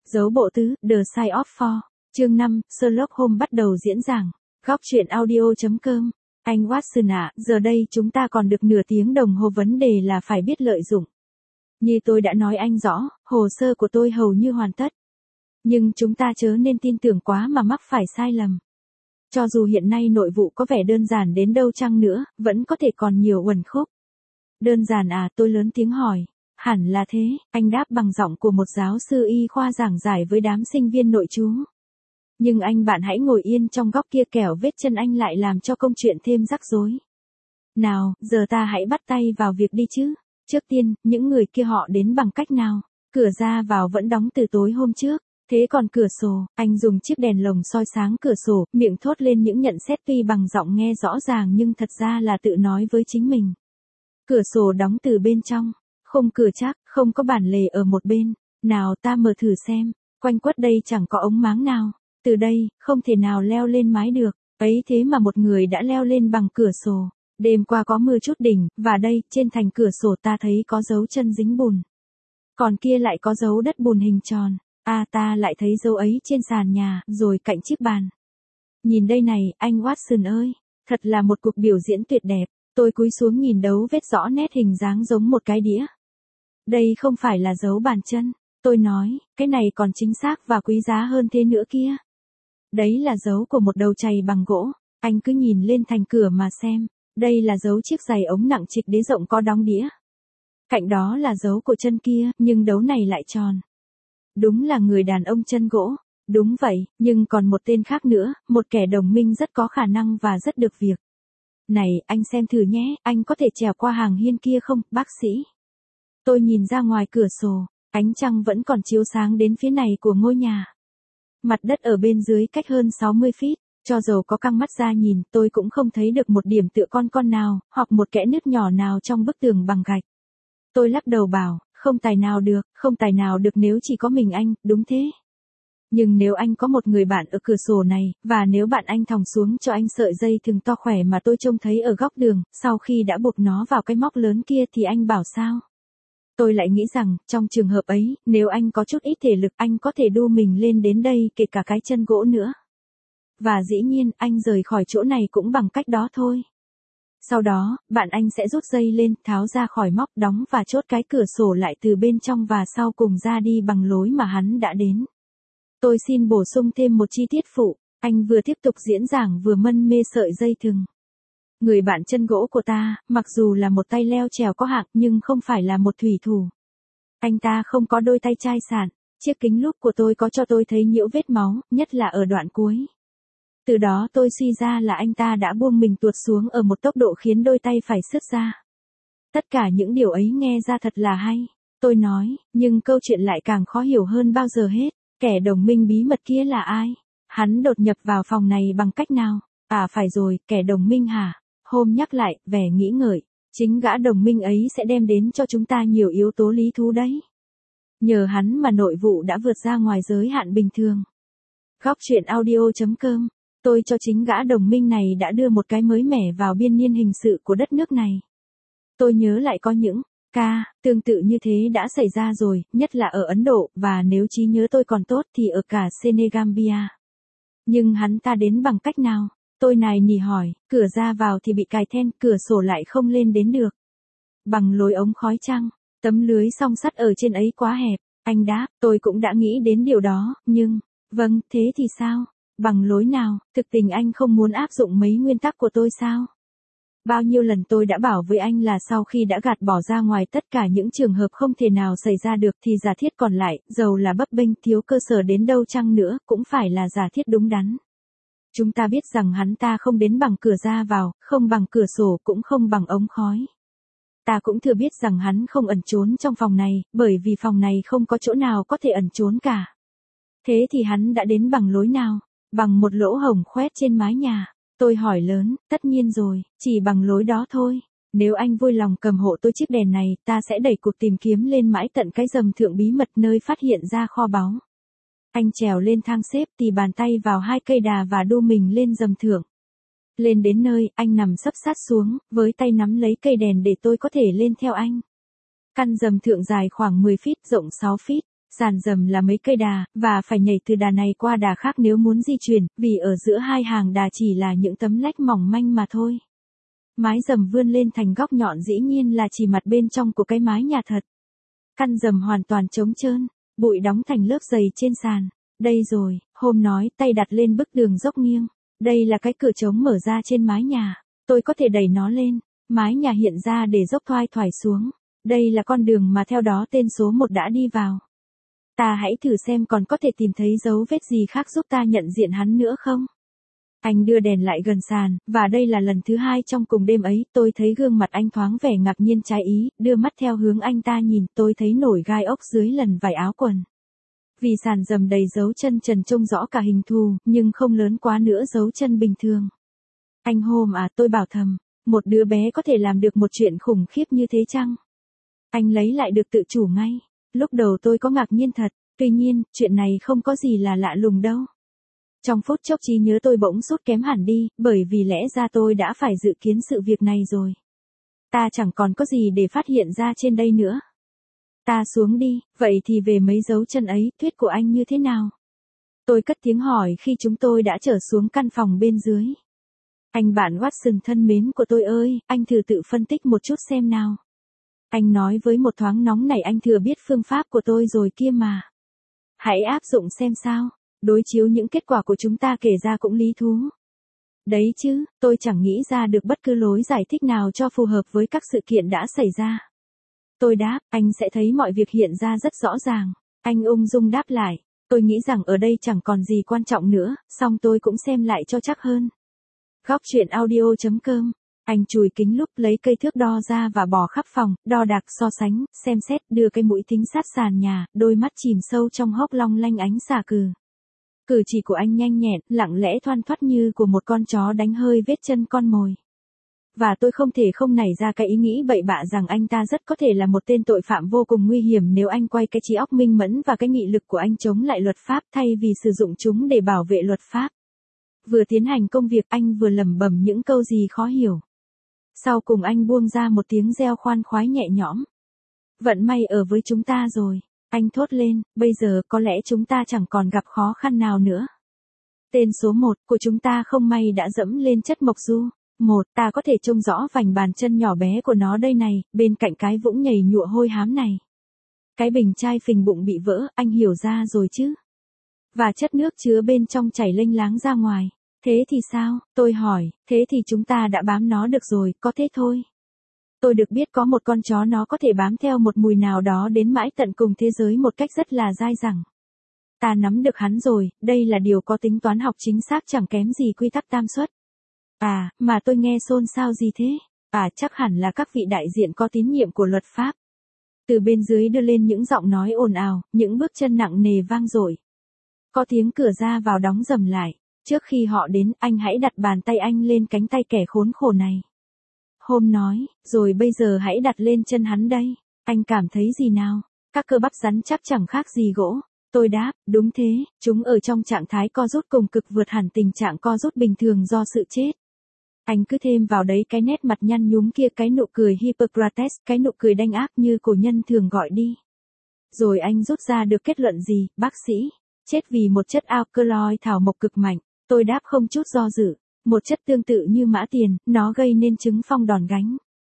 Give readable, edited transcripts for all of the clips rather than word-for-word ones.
Dấu bộ tứ, The Side of Four. Chương 5, Sherlock Holmes bắt đầu diễn giảng. Góc truyện audio.com. Anh Watson ạ, giờ đây chúng ta còn được nửa tiếng đồng hồ, vấn đề là phải biết lợi dụng. Như tôi đã nói anh rõ, hồ sơ của tôi hầu như hoàn tất. Nhưng chúng ta chớ nên tin tưởng quá mà mắc phải sai lầm. Cho dù hiện nay nội vụ có vẻ đơn giản đến đâu chăng nữa, vẫn có thể còn nhiều uẩn khúc. Đơn giản à, tôi lớn tiếng hỏi. Hẳn là thế, anh đáp bằng giọng của một giáo sư y khoa giảng giải với đám sinh viên nội trú. Nhưng anh bạn hãy ngồi yên trong góc kia, kẻo vết chân anh lại làm cho công chuyện thêm rắc rối. Nào, giờ ta hãy bắt tay vào việc đi chứ. Trước tiên, những người kia họ đến bằng cách nào? Cửa ra vào vẫn đóng từ tối hôm trước. Thế còn cửa sổ, anh dùng chiếc đèn lồng soi sáng cửa sổ, miệng thốt lên những nhận xét tuy bằng giọng nghe rõ ràng nhưng thật ra là tự nói với chính mình. Cửa sổ đóng từ bên trong. Khung cửa chắc, không có bản lề ở một bên. Nào ta mở thử xem. Quanh quất đây chẳng có ống máng nào. Từ đây, không thể nào leo lên mái được. Ấy thế mà một người đã leo lên bằng cửa sổ. Đêm qua có mưa chút đỉnh, và đây, trên thành cửa sổ ta thấy có dấu chân dính bùn. Còn kia lại có dấu đất bùn hình tròn. Ta lại thấy dấu ấy trên sàn nhà, rồi cạnh chiếc bàn. Nhìn đây này, anh Watson ơi. Thật là một cuộc biểu diễn tuyệt đẹp. Tôi cúi xuống nhìn dấu vết rõ nét hình dáng giống một cái đĩa. Đây không phải là dấu bàn chân. Tôi nói, cái này còn chính xác và quý giá hơn thế nữa kia. Đấy là dấu của một đầu chày bằng gỗ. Anh cứ nhìn lên thành cửa mà xem. Đây là dấu chiếc giày ống nặng trịch đế rộng có đóng đĩa. Cạnh đó là dấu của chân kia, nhưng dấu này lại tròn. Đúng là người đàn ông chân gỗ. Đúng vậy, nhưng còn một tên khác nữa, một kẻ đồng minh rất có khả năng và rất được việc. Này, anh xem thử nhé, anh có thể trèo qua hàng hiên kia không, bác sĩ? Tôi nhìn ra ngoài cửa sổ, ánh trăng vẫn còn chiếu sáng đến phía này của ngôi nhà. Mặt đất ở bên dưới cách hơn 60 feet, cho dầu có căng mắt ra nhìn, tôi cũng không thấy được một điểm tựa con nào, hoặc một kẽ nứt nhỏ nào trong bức tường bằng gạch. Tôi lắc đầu bảo, không tài nào được nếu chỉ có mình anh, đúng thế. Nhưng nếu anh có một người bạn ở cửa sổ này, và nếu bạn anh thòng xuống cho anh sợi dây thừng to khỏe mà tôi trông thấy ở góc đường, sau khi đã buộc nó vào cái móc lớn kia thì anh bảo sao? Tôi lại nghĩ rằng, trong trường hợp ấy, nếu anh có chút ít thể lực, anh có thể đu mình lên đến đây, kể cả cái chân gỗ nữa. Và dĩ nhiên, anh rời khỏi chỗ này cũng bằng cách đó thôi. Sau đó, bạn anh sẽ rút dây lên, tháo ra khỏi móc, đóng và chốt cái cửa sổ lại từ bên trong và sau cùng ra đi bằng lối mà hắn đã đến. Tôi xin bổ sung thêm một chi tiết phụ, anh vừa tiếp tục diễn giảng vừa mân mê sợi dây thừng. Người bạn chân gỗ của ta, mặc dù là một tay leo trèo có hạng nhưng không phải là một thủy thủ. Anh ta không có đôi tay chai sạn, chiếc kính lúp của tôi có cho tôi thấy nhiễu vết máu, nhất là ở đoạn cuối. Từ đó tôi suy ra là anh ta đã buông mình tuột xuống ở một tốc độ khiến đôi tay phải sứt ra. Tất cả những điều ấy nghe ra thật là hay, tôi nói, nhưng câu chuyện lại càng khó hiểu hơn bao giờ hết. Kẻ đồng minh bí mật kia là ai? Hắn đột nhập vào phòng này bằng cách nào? Phải rồi, kẻ đồng minh hả? Holmes nhắc lại, vẻ nghĩ ngợi. Chính gã đồng minh ấy sẽ đem đến cho chúng ta nhiều yếu tố lý thú đấy. Nhờ hắn mà nội vụ đã vượt ra ngoài giới hạn bình thường. Góc truyện audio.com. Tôi cho chính gã đồng minh này đã đưa một cái mới mẻ vào biên niên hình sự của đất nước này. Tôi nhớ lại có những tương tự như thế đã xảy ra rồi, nhất là ở Ấn Độ, và nếu trí nhớ tôi còn tốt thì ở cả Senegambia. Nhưng hắn ta đến bằng cách nào? Tôi nài nỉ hỏi, cửa ra vào thì bị cài then, cửa sổ lại không lên đến được. Bằng lối ống khói chăng? Tấm lưới song sắt ở trên ấy quá hẹp. Anh đáp, tôi cũng đã nghĩ đến điều đó, nhưng, vâng, thế thì sao? Bằng lối nào? Thực tình anh không muốn áp dụng mấy nguyên tắc của tôi sao? Bao nhiêu lần tôi đã bảo với anh là sau khi đã gạt bỏ ra ngoài tất cả những trường hợp không thể nào xảy ra được thì giả thiết còn lại, dầu là bấp bênh thiếu cơ sở đến đâu chăng nữa, cũng phải là giả thiết đúng đắn. Chúng ta biết rằng hắn ta không đến bằng cửa ra vào, không bằng cửa sổ cũng không bằng ống khói. Ta cũng thừa biết rằng hắn không ẩn trốn trong phòng này, bởi vì phòng này không có chỗ nào có thể ẩn trốn cả. Thế thì hắn đã đến bằng lối nào? Bằng một lỗ hổng khoét trên mái nhà. Tôi hỏi lớn, tất nhiên rồi, chỉ bằng lối đó thôi. Nếu anh vui lòng cầm hộ tôi chiếc đèn này, ta sẽ đẩy cuộc tìm kiếm lên mãi tận cái rầm thượng bí mật nơi phát hiện ra kho báu. Anh trèo lên thang xếp, tì bàn tay vào hai cây đà và đu mình lên rầm thượng. Lên đến nơi, anh nằm sấp sát xuống, với tay nắm lấy cây đèn để tôi có thể lên theo anh. Căn rầm thượng dài khoảng 10 feet, rộng 6 feet. Sàn rầm là mấy cây đà, và phải nhảy từ đà này qua đà khác nếu muốn di chuyển, vì ở giữa hai hàng đà chỉ là những tấm lách mỏng manh mà thôi. Mái rầm vươn lên thành góc nhọn dĩ nhiên là chỉ mặt bên trong của cái mái nhà thật. Căn rầm hoàn toàn trống trơn, bụi đóng thành lớp dày trên sàn. Đây rồi, Hôm nói, tay đặt lên bức tường dốc nghiêng. Đây là cái cửa trống mở ra trên mái nhà. Tôi có thể đẩy nó lên. Mái nhà hiện ra để dốc thoai thoải xuống. Đây là con đường mà theo đó tên số 1 đã đi vào. Ta hãy thử xem còn có thể tìm thấy dấu vết gì khác giúp ta nhận diện hắn nữa không? Anh đưa đèn lại gần sàn, và đây là lần thứ 2 trong cùng đêm ấy, tôi thấy gương mặt anh thoáng vẻ ngạc nhiên trái ý, đưa mắt theo hướng anh ta nhìn, tôi thấy nổi gai ốc dưới lần vải áo quần. Vì sàn rầm đầy dấu chân trần trông rõ cả hình thù, nhưng không lớn quá nữa dấu chân bình thường. Anh Hôm à, tôi bảo thầm, một đứa bé có thể làm được một chuyện khủng khiếp như thế chăng? Anh lấy lại được tự chủ ngay. Lúc đầu tôi có ngạc nhiên thật, tuy nhiên, chuyện này không có gì là lạ lùng đâu. Trong phút chốc trí nhớ tôi bỗng sút kém hẳn đi, bởi vì lẽ ra tôi đã phải dự kiến sự việc này rồi. Ta chẳng còn có gì để phát hiện ra trên đây nữa. Ta xuống đi, vậy thì về mấy dấu chân ấy, thuyết của anh như thế nào? Tôi cất tiếng hỏi khi chúng tôi đã trở xuống căn phòng bên dưới. Anh bạn Watson thân mến của tôi ơi, anh thử tự phân tích một chút xem nào. Anh nói với một thoáng nóng nảy, anh thừa biết phương pháp của tôi rồi kia mà. Hãy áp dụng xem sao, đối chiếu những kết quả của chúng ta kể ra cũng lý thú. Đấy chứ, tôi chẳng nghĩ ra được bất cứ lối giải thích nào cho phù hợp với các sự kiện đã xảy ra. Tôi đáp, anh sẽ thấy mọi việc hiện ra rất rõ ràng. Anh ung dung đáp lại, tôi nghĩ rằng ở đây chẳng còn gì quan trọng nữa, song tôi cũng xem lại cho chắc hơn. Góc truyện audio.com. Anh chùi kính lúp lấy cây thước đo ra và bỏ khắp phòng, đo đạc so sánh, xem xét, đưa cái mũi thính sát sàn nhà, đôi mắt chìm sâu trong hốc long lanh ánh xà cừ. Cử chỉ của anh nhanh nhẹn, lặng lẽ thoăn thoắt như của một con chó đánh hơi vết chân con mồi. Và tôi không thể không nảy ra cái ý nghĩ bậy bạ rằng anh ta rất có thể là một tên tội phạm vô cùng nguy hiểm nếu anh quay cái trí óc minh mẫn và cái nghị lực của anh chống lại luật pháp thay vì sử dụng chúng để bảo vệ luật pháp. Vừa tiến hành công việc anh vừa lẩm bẩm những câu gì khó hiểu. Sau cùng anh buông ra một tiếng reo khoan khoái nhẹ nhõm. Vận may ở với chúng ta rồi. Anh thốt lên, bây giờ có lẽ chúng ta chẳng còn gặp khó khăn nào nữa. Tên số 1 của chúng ta không may đã dẫm lên chất mộc du. Ta có thể trông rõ vành bàn chân nhỏ bé của nó đây này, bên cạnh cái vũng nhầy nhụa hôi hám này. Cái bình chai phình bụng bị vỡ, anh hiểu ra rồi chứ. Và chất nước chứa bên trong chảy lênh láng ra ngoài. Thế thì sao? Tôi hỏi, thế thì chúng ta đã bám nó được rồi, có thế thôi. Tôi được biết có một con chó nó có thể bám theo một mùi nào đó đến mãi tận cùng thế giới một cách rất là dai dẳng. Ta nắm được hắn rồi, đây là điều có tính toán học chính xác chẳng kém gì quy tắc tam suất. À, mà tôi nghe xôn xao gì thế? À, chắc hẳn là các vị đại diện có tín nhiệm của luật pháp. Từ bên dưới đưa lên những giọng nói ồn ào, những bước chân nặng nề vang dội. Có tiếng cửa ra vào đóng rầm lại. Trước khi họ đến, anh hãy đặt bàn tay anh lên cánh tay kẻ khốn khổ này. Hôm nói, rồi bây giờ hãy đặt lên chân hắn đây. Anh cảm thấy gì nào? Các cơ bắp rắn chắc chẳng khác gì gỗ. Tôi đáp, đúng thế, chúng ở trong trạng thái co rút cùng cực vượt hẳn tình trạng co rút bình thường do sự chết. Anh cứ thêm vào đấy cái nét mặt nhăn nhúm kia, cái nụ cười Hippocrates, cái nụ cười đanh ác như cổ nhân thường gọi đi. Rồi anh rút ra được kết luận gì, bác sĩ? Chết vì một chất alkaloid thảo mộc cực mạnh. Tôi đáp không chút do dự. Một chất tương tự như mã tiền, nó gây nên chứng phong đòn gánh.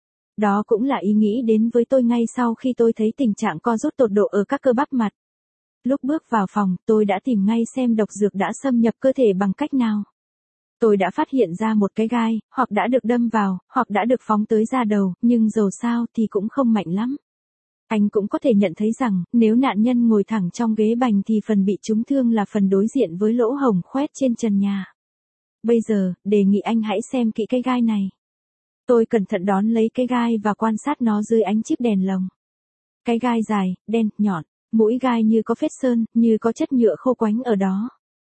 Đó cũng là ý nghĩ đến với tôi ngay sau khi tôi thấy tình trạng co rút tột độ ở các cơ bắp mặt. Lúc bước vào phòng, tôi đã tìm ngay xem độc dược đã xâm nhập cơ thể bằng cách nào. Tôi đã phát hiện ra một cái gai, hoặc đã được đâm vào, hoặc đã được phóng tới da đầu, nhưng dầu sao thì cũng không mạnh lắm. Anh cũng có thể nhận thấy rằng, nếu nạn nhân ngồi thẳng trong ghế bành thì phần bị trúng thương là phần đối diện với lỗ hổng khoét trên trần nhà. Bây giờ, đề nghị anh hãy xem kỹ cái gai này. Tôi cẩn thận đón lấy cái gai và quan sát nó dưới ánh chip đèn lồng. Cái gai dài, đen, nhọn, mũi gai như có phết sơn, như có chất nhựa khô quánh ở đó.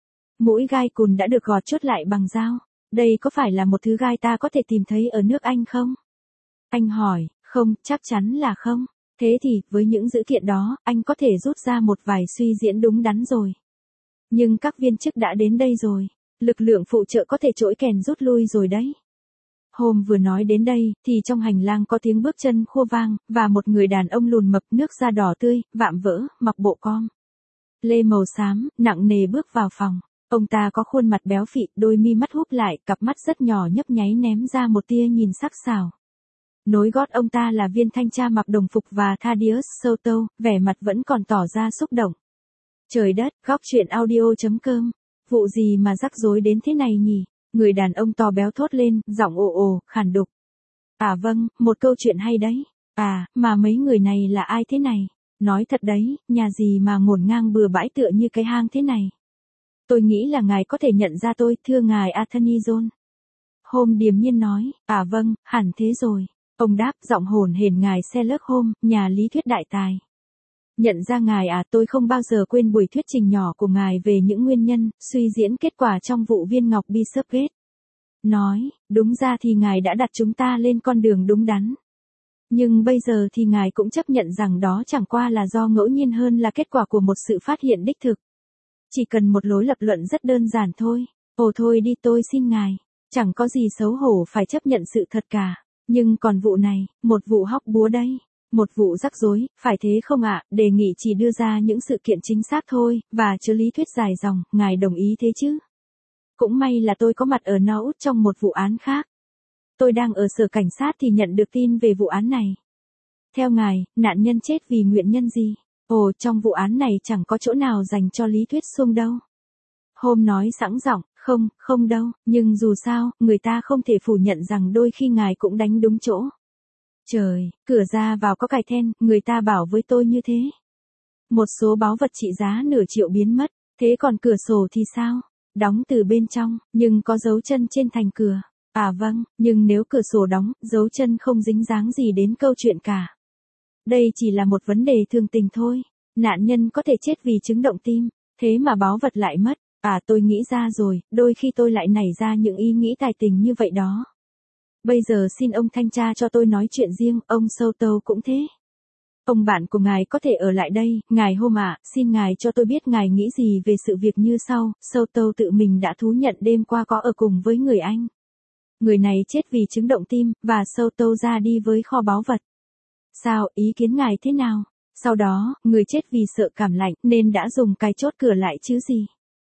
Mũi gai cùn đã được gọt chốt lại bằng dao. Đây có phải là một thứ gai ta có thể tìm thấy ở nước Anh không? Anh hỏi, không, chắc chắn là không. Thế thì, với những dữ kiện đó, anh có thể rút ra một vài suy diễn đúng đắn rồi. Nhưng các viên chức đã đến đây rồi. Lực lượng phụ trợ có thể trỗi kèn rút lui rồi đấy. Hôm vừa nói đến đây, thì trong hành lang có tiếng bước chân khua vang, và một người đàn ông lùn mập nước da đỏ tươi, vạm vỡ, mặc bộ com lê màu xám, nặng nề bước vào phòng. Ông ta có khuôn mặt béo phì, đôi mi mắt húp lại, cặp mắt rất nhỏ nhấp nháy ném ra một tia nhìn sắc sảo. Nối gót ông ta là viên thanh tra mặc đồng phục và Thaddeus Soto, vẻ mặt vẫn còn tỏ ra xúc động. Trời đất, góc chuyện audio.com. Vụ gì mà rắc rối đến thế này nhỉ? Người đàn ông to béo thốt lên, giọng ồ ồ, khàn đục. À vâng, một câu chuyện hay đấy. À, mà mấy người này là ai thế này? Nói thật đấy, nhà gì mà ngổn ngang bừa bãi tựa như cái hang thế này? Tôi nghĩ là ngài có thể nhận ra tôi, thưa ngài Attorney John. Holmes điềm nhiên nói, à vâng, hẳn thế rồi. Ông đáp, giọng hồn hển ngài Sherlock Holmes, nhà lý thuyết đại tài. Nhận ra ngài à, tôi không bao giờ quên buổi thuyết trình nhỏ của ngài về những nguyên nhân, suy diễn kết quả trong vụ viên ngọc Bishopgate. Nói, đúng ra thì ngài đã đặt chúng ta lên con đường đúng đắn. Nhưng bây giờ thì ngài cũng chấp nhận rằng đó chẳng qua là do ngẫu nhiên hơn là kết quả của một sự phát hiện đích thực. Chỉ cần một lối lập luận rất đơn giản thôi. Ồ thôi đi, tôi xin ngài. Chẳng có gì xấu hổ phải chấp nhận sự thật cả. Nhưng còn vụ này, một vụ hóc búa đây. Một vụ rắc rối, phải thế không ạ? Đề nghị chỉ đưa ra những sự kiện chính xác thôi, và chứa lý thuyết dài dòng, ngài đồng ý thế chứ? Cũng may là tôi có mặt ở Norwood trong một vụ án khác. Tôi đang ở sở cảnh sát thì nhận được tin về vụ án này. Theo ngài, nạn nhân chết vì nguyên nhân gì? Ồ, trong vụ án này chẳng có chỗ nào dành cho lý thuyết suông đâu. Holmes nói sẵn giọng, không đâu, nhưng dù sao, người ta không thể phủ nhận rằng đôi khi ngài cũng đánh đúng chỗ. Trời, cửa ra vào có cài then, người ta bảo với tôi như thế. Một số báu vật trị giá nửa triệu biến mất, thế còn cửa sổ thì sao? Đóng từ bên trong, nhưng có dấu chân trên thành cửa. À vâng, nhưng nếu cửa sổ đóng, dấu chân không dính dáng gì đến câu chuyện cả. Đây chỉ là một vấn đề thường tình thôi. Nạn nhân có thể chết vì chứng động tim, thế mà báu vật lại mất. À tôi nghĩ ra rồi, đôi khi tôi lại nảy ra những ý nghĩ tài tình như vậy đó. Bây giờ xin ông thanh tra cho tôi nói chuyện riêng, ông Soto cũng thế. Ông bạn của ngài có thể ở lại đây, ngài Holmes ạ, xin ngài cho tôi biết ngài nghĩ gì về sự việc như sau. Soto tự mình đã thú nhận đêm qua có ở cùng với người Anh. Người này chết vì chứng động tim, và Soto ra đi với kho báu vật. Sao, ý kiến ngài thế nào? Sau đó, người chết vì sợ cảm lạnh, nên đã dùng cái chốt cửa lại chứ gì?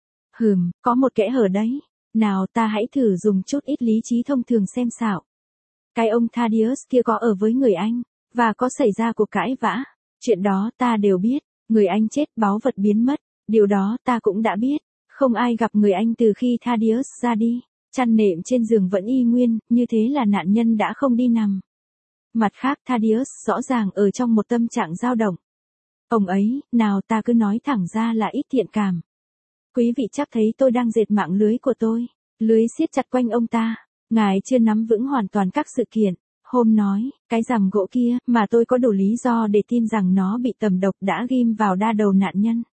Có một kẽ hở đấy. Nào ta hãy thử dùng chút ít lý trí thông thường xem xạo. Cái ông Thaddeus kia có ở với người Anh, và có xảy ra cuộc cãi vã. Chuyện đó ta đều biết, người Anh chết báu vật biến mất, điều đó ta cũng đã biết. Không ai gặp người Anh từ khi Thaddeus ra đi, chăn nệm trên giường vẫn y nguyên, như thế là nạn nhân đã không đi nằm. Mặt khác Thaddeus rõ ràng ở trong một tâm trạng dao động. Ông ấy, nào ta cứ nói thẳng ra là ít thiện cảm. Quý vị chắc thấy tôi đang dệt mạng lưới của tôi, lưới siết chặt quanh ông ta. Ngài chưa nắm vững hoàn toàn các sự kiện. Holmes nói, cái rằm gỗ kia, mà tôi có đủ lý do để tin rằng nó bị tầm độc đã ghim vào đa đầu nạn nhân.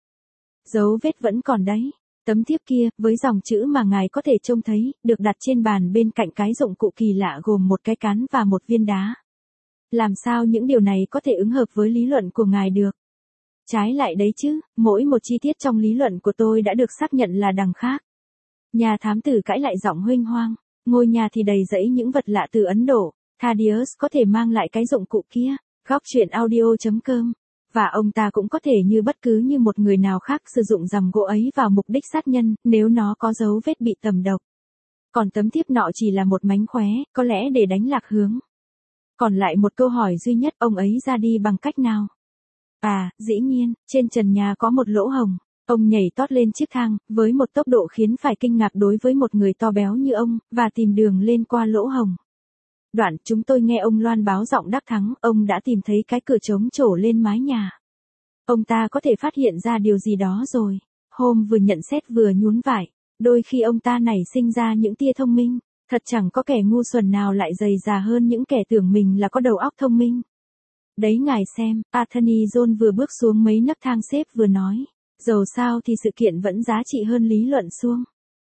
Dấu vết vẫn còn đấy. Tấm thiếp kia, với dòng chữ mà ngài có thể trông thấy, được đặt trên bàn bên cạnh cái dụng cụ kỳ lạ gồm một cái cán và một viên đá. Làm sao những điều này có thể ứng hợp với lý luận của ngài được? Trái lại đấy chứ, mỗi một chi tiết trong lý luận của tôi đã được xác nhận là đằng khác. Nhà thám tử cãi lại giọng huênh hoang. Ngôi nhà thì đầy rẫy những vật lạ từ Ấn Độ. Thaddeus có thể mang lại cái dụng cụ kia. Góc chuyện audio.com. Và ông ta cũng có thể như bất cứ như một người nào khác sử dụng rằm gỗ ấy vào mục đích sát nhân, nếu nó có dấu vết bị tầm độc. Còn tấm thiếp nọ chỉ là một mánh khóe, có lẽ để đánh lạc hướng. Còn lại một câu hỏi duy nhất, ông ấy ra đi bằng cách nào? À, dĩ nhiên, trên trần nhà có một lỗ hổng. Ông nhảy tót lên chiếc thang, với một tốc độ khiến phải kinh ngạc đối với một người to béo như ông, và tìm đường lên qua lỗ hổng. Đoạn chúng tôi nghe ông loan báo giọng đắc thắng, ông đã tìm thấy cái cửa trống trổ lên mái nhà. Ông ta có thể phát hiện ra điều gì đó rồi. Holmes vừa nhận xét vừa nhún vai. Đôi khi ông ta nảy sinh ra những tia thông minh. Thật chẳng có kẻ ngu xuẩn nào lại dày dà hơn những kẻ tưởng mình là có đầu óc thông minh. Đấy ngài xem, Attorney John vừa bước xuống mấy nấc thang xếp vừa nói. Dầu sao thì sự kiện vẫn giá trị hơn lý luận suông.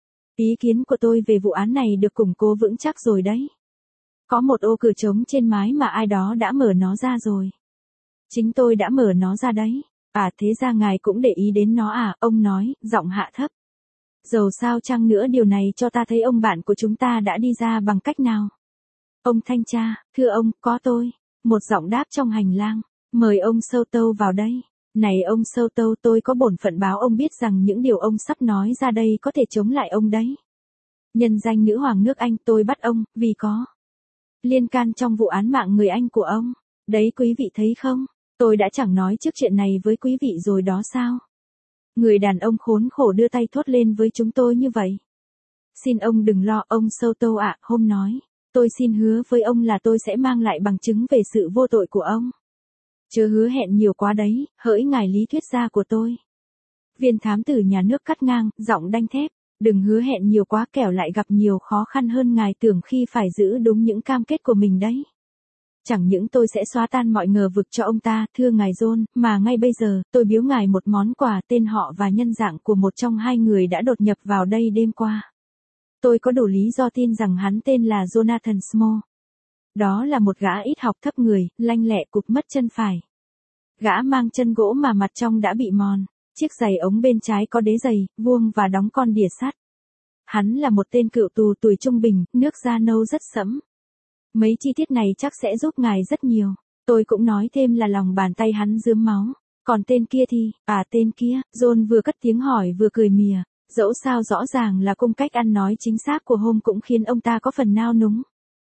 Ý kiến của tôi về vụ án này được củng cố vững chắc rồi đấy. Có một ô cửa trống trên mái mà ai đó đã mở nó ra rồi. Chính tôi đã mở nó ra đấy. À thế ra ngài cũng để ý đến nó à, ông nói, giọng hạ thấp. Dầu sao chăng nữa điều này cho ta thấy ông bạn của chúng ta đã đi ra bằng cách nào. Ông thanh tra, thưa ông, có tôi. Một giọng đáp trong hành lang. Mời ông Souto vào đây. Này ông Souto, tôi có bổn phận báo ông biết rằng những điều ông sắp nói ra đây có thể chống lại ông đấy. Nhân danh nữ hoàng nước Anh, tôi bắt ông, vì có liên can trong vụ án mạng người Anh của ông. Đấy quý vị thấy không? Tôi đã chẳng nói trước chuyện này với quý vị rồi đó sao? Người đàn ông khốn khổ đưa tay thốt lên với chúng tôi như vậy. Xin ông đừng lo ông Souto ạ, hôm nói. Tôi xin hứa với ông là tôi sẽ mang lại bằng chứng về sự vô tội của ông. Chớ hứa hẹn nhiều quá đấy, hỡi ngài lý thuyết gia của tôi. Viên thám tử nhà nước cắt ngang, giọng đanh thép. Đừng hứa hẹn nhiều quá kẻo lại gặp nhiều khó khăn hơn ngài tưởng khi phải giữ đúng những cam kết của mình đấy. Chẳng những tôi sẽ xóa tan mọi ngờ vực cho ông ta, thưa ngài John, mà ngay bây giờ, tôi biếu ngài một món quà, tên họ và nhân dạng của một trong hai người đã đột nhập vào đây đêm qua. Tôi có đủ lý do tin rằng hắn tên là Jonathan Small. Đó là một gã ít học thấp người, lanh lẹ cụp mất chân phải. Gã mang chân gỗ mà mặt trong đã bị mòn. Chiếc giày ống bên trái có đế giày, vuông và đóng con đỉa sắt. Hắn là một tên cựu tù tuổi trung bình, nước da nâu rất sẫm. Mấy chi tiết này chắc sẽ giúp ngài rất nhiều. Tôi cũng nói thêm là lòng bàn tay hắn rướm máu. Còn tên kia thì, tên kia, John vừa cất tiếng hỏi vừa cười mỉa. Dẫu sao rõ ràng là cung cách ăn nói chính xác của Holmes cũng khiến ông ta có phần nao núng.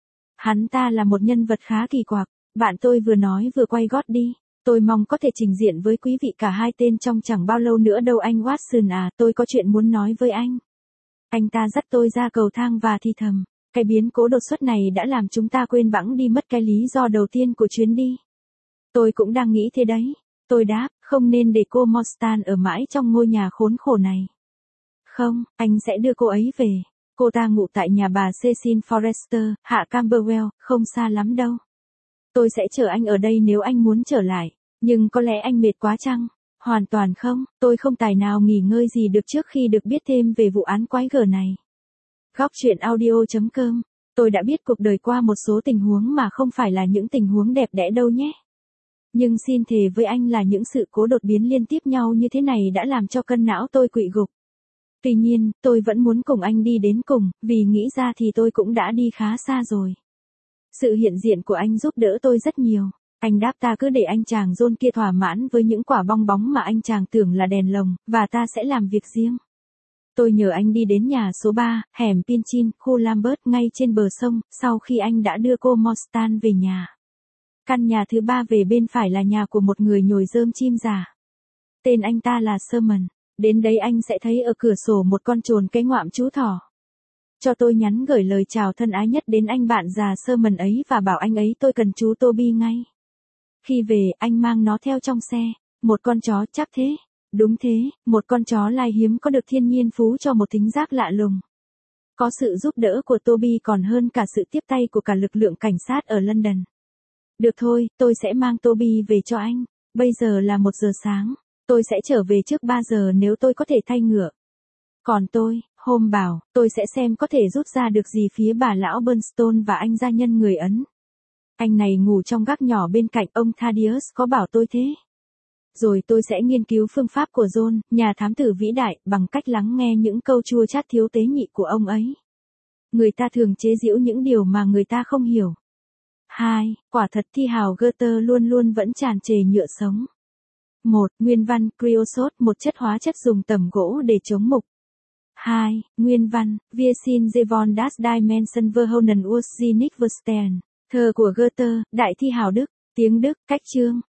Hắn ta là một nhân vật khá kỳ quặc. Bạn tôi vừa nói vừa quay gót đi. Tôi mong có thể trình diện với quý vị cả hai tên trong chẳng bao lâu nữa đâu anh Watson à, tôi có chuyện muốn nói với anh. Anh ta dắt tôi ra cầu thang và thì thầm, cái biến cố đột xuất này đã làm chúng ta quên bẵng đi mất cái lý do đầu tiên của chuyến đi. Tôi cũng đang nghĩ thế đấy. Tôi đáp, không nên để cô Morstan ở mãi trong ngôi nhà khốn khổ này. Không, anh sẽ đưa cô ấy về. Cô ta ngụ tại nhà bà Cecil Forrester, hạ Camberwell, không xa lắm đâu. Tôi sẽ chờ anh ở đây nếu anh muốn trở lại. Nhưng có lẽ anh mệt quá chăng? Hoàn toàn không, tôi không tài nào nghỉ ngơi gì được trước khi được biết thêm về vụ án quái gở này. Góc truyện audio.com. Tôi đã biết cuộc đời qua một số tình huống mà không phải là những tình huống đẹp đẽ đâu nhé. Nhưng xin thề với anh là những sự cố đột biến liên tiếp nhau như thế này đã làm cho cân não tôi quỵ gục. Tuy nhiên, tôi vẫn muốn cùng anh đi đến cùng, vì nghĩ ra thì tôi cũng đã đi khá xa rồi. Sự hiện diện của anh giúp đỡ tôi rất nhiều. Anh đáp ta cứ để anh chàng John kia thỏa mãn với những quả bong bóng mà anh chàng tưởng là đèn lồng, và ta sẽ làm việc riêng. Tôi nhờ anh đi đến nhà số 3, hẻm Pinchin, khu Lambert ngay trên bờ sông, sau khi anh đã đưa cô Morstan về nhà. Căn nhà thứ 3 về bên phải là nhà của một người nhồi rơm chim già. Tên anh ta là Sherman. Đến đấy anh sẽ thấy ở cửa sổ một con trồn cái ngoạm chú thỏ. Cho tôi nhắn gửi lời chào thân ái nhất đến anh bạn già Sherman ấy và bảo anh ấy tôi cần chú Toby ngay. Khi về, anh mang nó theo trong xe. Một con chó chắc thế. Đúng thế, một con chó lai hiếm có được thiên nhiên phú cho một thính giác lạ lùng. Có sự giúp đỡ của Toby còn hơn cả sự tiếp tay của cả lực lượng cảnh sát ở London. Được thôi, tôi sẽ mang Toby về cho anh. Bây giờ là 1 giờ sáng. Tôi sẽ trở về trước 3 giờ nếu tôi có thể thay ngựa. Còn tôi, Holmes bảo, tôi sẽ xem có thể rút ra được gì phía bà lão Burnstone và anh gia nhân người Ấn. Anh này ngủ trong gác nhỏ bên cạnh, ông Thaddeus có bảo tôi thế. Rồi tôi sẽ nghiên cứu phương pháp của John, nhà thám tử vĩ đại, bằng cách lắng nghe những câu chua chát thiếu tế nhị của ông ấy. Người ta thường chế giễu những điều mà người ta không hiểu. 2. Quả thật thi hào Goethe luôn luôn vẫn tràn trề nhựa sống. 1. Nguyên văn, creosote, một chất hóa chất dùng tầm gỗ để chống mục. 2. Nguyên văn, Wir sind von das Dimension verhonen Ursinnig verstehen. Thơ của Goethe, Đại thi hào Đức, tiếng Đức, cách chương.